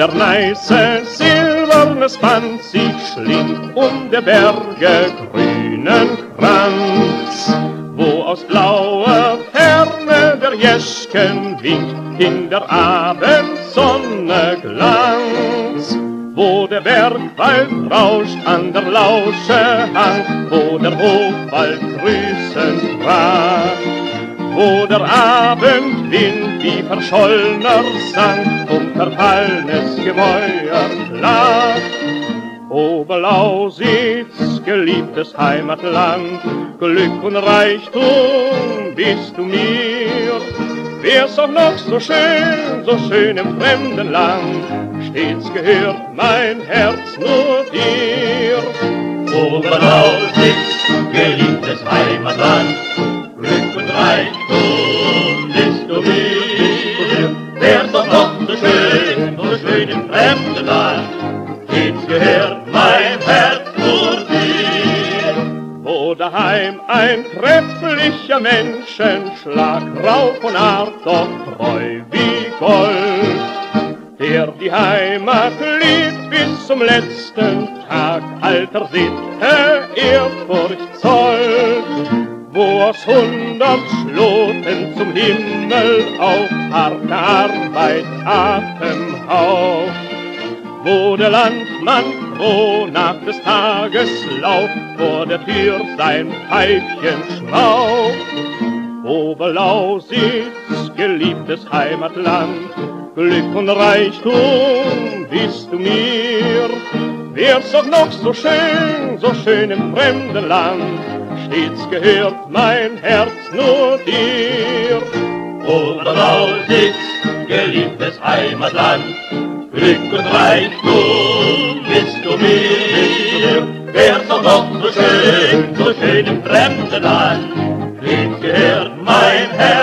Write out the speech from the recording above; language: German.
der Neiße silbernes Band sich schlingt der Berge grünen Kranz, wo aus blauer Ferne der Jeschken winkt in der Abendsonne Glanz, wo der Bergwald rauscht an der Lausche Hang, wo der Hochwald grüßend brach, wo der Abendwind wie verschollener Sang verfallenes Gemäuer lag. O Lausitz, geliebtes Heimatland, Glück und Reichtum bist du mir. Wär's auch noch so schön im fremden Land, stets gehört mein Herz nur dir. O Lausitz, geliebtes Heimatland, Glück und Reichtum bist du mir. Wär's auch noch so schön im fremden Land, stets gehört mein Herz nur dir. Wo daheim ein trefflicher Menschenschlag, rau von Art, doch treu wie Gold, der die Heimat liebt bis zum letzten Tag, alter Sitte Ehrfurcht zollt, wo aus 100 Schloten zum Himmel auf harte Arbeit Atem haucht, wo der Landmann froh nach des Tages Lauf vor der Tür sein Pfeifchen schmaucht. O Lausitz, geliebtes Heimatland, Glück und Reichtum bist du mir. Wär's doch noch so schön im fremden Land, stets gehört mein Herz nur dir. O Lausitz, geliebtes Heimatland, Glück und Reichtum bist du mir. Wär's doch noch so schön im fremden Land, stets gehört mein Herz